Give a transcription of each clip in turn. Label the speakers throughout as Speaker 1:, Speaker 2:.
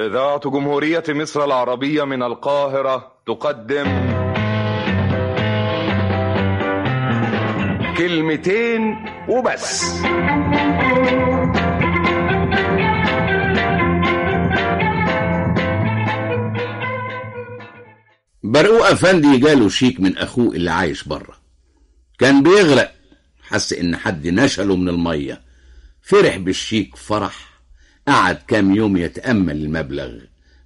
Speaker 1: إذاعة جمهورية مصر العربية من القاهرة تقدم كلمتين وبس.
Speaker 2: برقوق أفندي جاله شيك من أخوه اللي عايش بره، كان بيغرق، حس إن حد نشله من المية، فرح بالشيك فرح، قعد كام يوم يتأمل المبلغ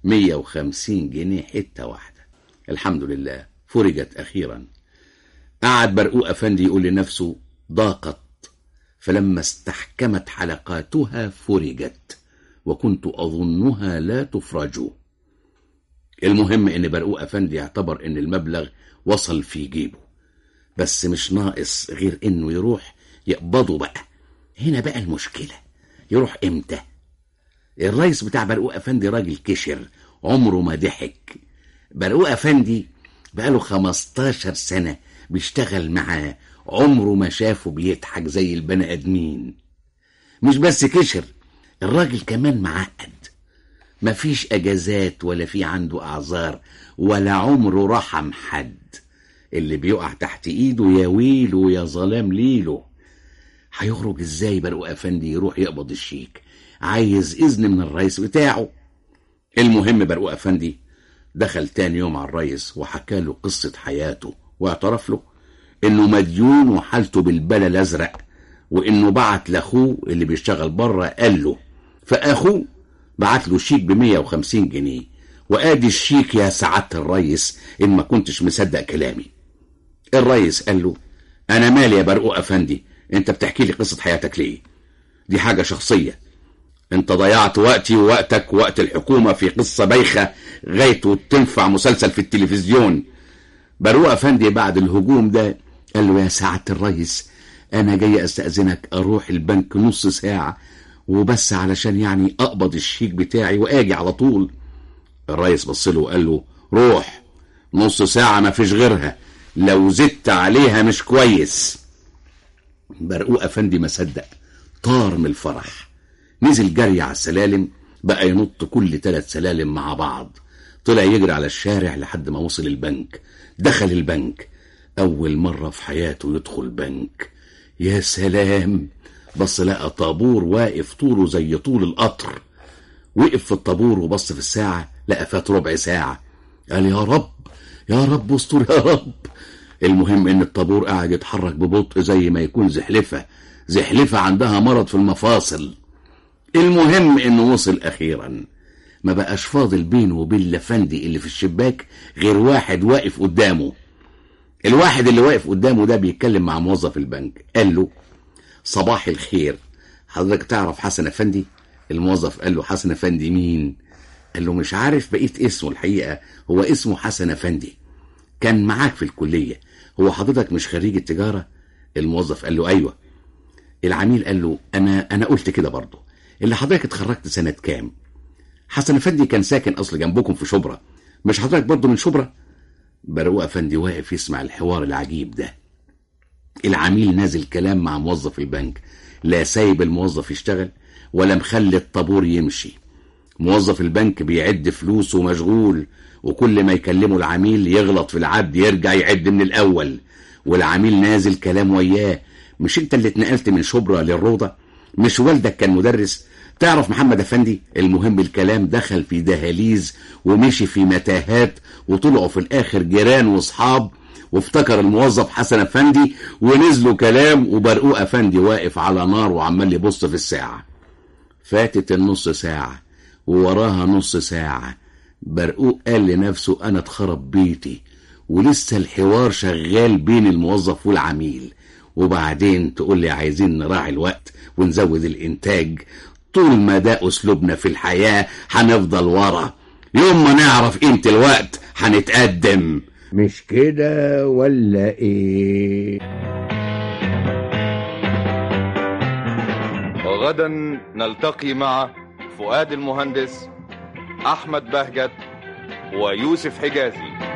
Speaker 2: 150 جنيه حتة واحدة. الحمد لله فرجت أخيرا. قعد برقوق أفندي يقول لنفسه ضاقت، فلما استحكمت حلقاتها فرجت، وكنت أظنها لا تفرج. المهم إن برقوق أفندي اعتبر إن المبلغ وصل في جيبه، بس مش ناقص غير إنه يروح يقبضه بقى. هنا بقى المشكلة، يروح إمتى؟ الرئيس بتاع برقوق أفندي راجل كشر، عمره ما ضحك. برقوق أفندي بقاله 15 سنة بيشتغل معاه، عمره ما شافه بيضحك زي البني آدمين. مش بس كشر، الراجل كمان معقد، مفيش اجازات ولا في عنده اعذار، ولا عمره رحم حد. اللي بيقع تحت ايده يا ويله يا ظلام ليله. هيخرج ازاي برقوق افندي يروح يقبض الشيك؟ عايز اذن من الرئيس بتاعه. المهم برقوق افندي دخل تاني يوم على الرئيس وحكى له قصة حياته، واعترف له انه مديون وحالته بالبلا الازرق، وانه بعت لاخوه اللي بيشتغل بره قال له، فاخوه بعت له شيك ب150 جنيه، وادي الشيك يا سعادة الريس ان ما كنتش مصدق كلامي. الريس قال له انا مالي يا برقوق افندي، انت بتحكي لي قصة حياتك ليه؟ دي حاجة شخصية، انت ضيعت وقتي ووقتك ووقت الحكومة في قصة بايخة غاية وتنفع مسلسل في التلفزيون. برقوق افندي بعد الهجوم ده قال له يا سعادة الريس، انا جاي استأذنك اروح البنك نص ساعة وبس، علشان يعني اقبض الشيك بتاعي واجي على طول. الرئيس بصله وقال له روح، نص ساعة ما فيش غيرها، لو زدت عليها مش كويس. برقوق افندي ما صدق، طار من الفرح، نزل جري على السلالم، بقى ينط كل 3 سلالم مع بعض، طلع يجري على الشارع لحد ما وصل البنك. دخل البنك، اول مرة في حياته يدخل بنك. يا سلام، بص لقى طابور واقف طوله زي طول القطر. وقف في الطابور وبص في الساعة، لقى فات ربع ساعة. قال يا رب يا رب استر يا رب. المهم ان الطابور قاعد يتحرك ببطء زي ما يكون زحلفة عندها مرض في المفاصل. المهم انه وصل اخيرا، ما بقاش فاضل بينه وبين الافندي اللي في الشباك غير واحد واقف قدامه. الواحد اللي واقف قدامه ده بيتكلم مع موظف البنك، قال له صباح الخير، حضرتك تعرف حسن افندي؟ الموظف قال له حسن افندي مين؟ قال له مش عارف بقيت اسمه الحقيقة، هو اسمه حسن افندي، كان معاك في الكلية، هو حضرتك مش خريج التجارة؟ الموظف قال له ايوه. العميل قال له انا قلت كده برضه، اللي حضرتك اتخرجت سنة كام؟ حسن افندي كان ساكن اصل جنبكم في شبرا، مش حضرتك برضه من شبرا؟ برقوق افندي واقف يسمع الحوار العجيب ده. العميل نازل كلام مع موظف البنك، لا سايب الموظف يشتغل ولا مخلي الطابور يمشي. موظف البنك بيعد فلوس ومشغول، وكل ما يكلمه العميل يغلط في العد يرجع يعد من الأول، والعميل نازل كلام وياه، مش انت اللي اتنقلت من شبرا للروضة؟ مش والدك كان مدرس؟ تعرف محمد افندي؟ المهم الكلام دخل في دهاليز ومشي في متاهات، وطلعوا في الآخر جيران واصحاب، وافتكر الموظف حسن افندي ونزلوا كلام، وبرقوق افندي واقف على نار وعمال يبص في الساعة. فاتت النص ساعة ووراها نص ساعة، برقوق قال لنفسه انا اتخرب بيتي، ولسه الحوار شغال بين الموظف والعميل، وبعدين تقول لي عايزين نراعي الوقت ونزود الانتاج؟ طول ما ده اسلوبنا في الحياة هنفضل ورا، يوم ما نعرف قيمة الوقت هنتقدم.
Speaker 3: مش كده ولا ايه؟
Speaker 1: وغدا نلتقي مع فؤاد المهندس، احمد بهجت، ويوسف حجازي.